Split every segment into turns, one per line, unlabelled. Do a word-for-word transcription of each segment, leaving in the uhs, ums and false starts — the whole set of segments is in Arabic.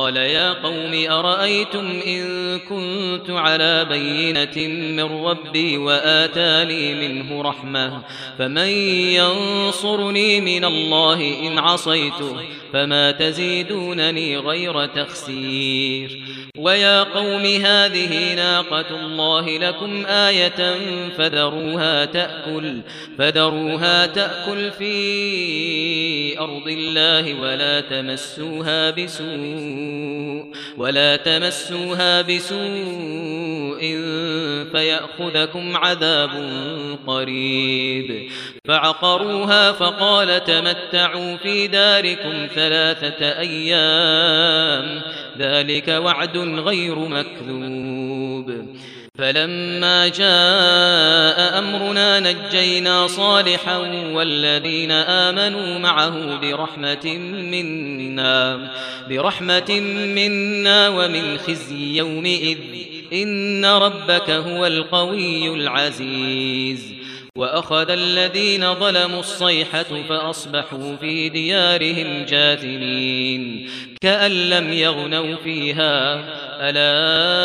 قال يا قوم أرأيتم إن كنت على بينة من ربي وآتاني منه رحمة فمن ينصرني من الله إن عصيته فما تزيدونني غير تخسير ويا قوم هذه ناقة الله لكم آية فذروها تأكل فذروها تأكل في أرض الله ولا تمسوها بسوء ولا تمسوها بسوء فيأخذكم عذاب قريب فعقروها فقال تمتعوا في داركم ثلاثة أيام ذلك وعد غير مكذوب فلما جاء أمرنا نجينا صالحا والذين آمنوا معه برحمة منا برحمة منا ومن خزي يومئذ إن ربك هو القوي العزيز وأخذ الذين ظلموا الصيحة فأصبحوا في ديارهم جاثمين كأن لم يغنوا فيها ألا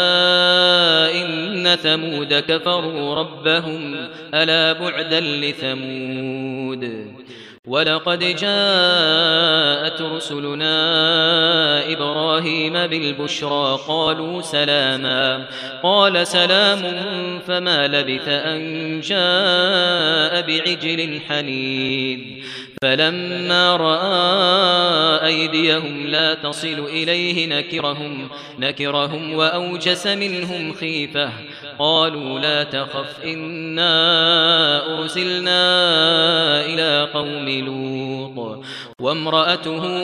إن ثمود كفروا ربهم ألا بعدا لثمود ولقد جاءت رسلنا إبراهيم بالبشرى قالوا سلاما قال سلام فما لبث أن جاء بعجل حنيذ فلما رأى أيديهم لا تصل إليه نكرهم, نكرهم وأوجس منهم خيفة قالوا لا تخف إنا أرسلنا إلى قوم لوط وامرأته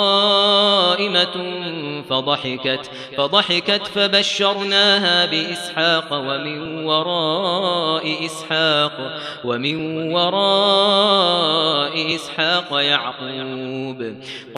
قائمة فضحكت, فضحكت فبشرناها بإسحاق ومن وراء إسحاق ومن وراء إسحاق يعقوب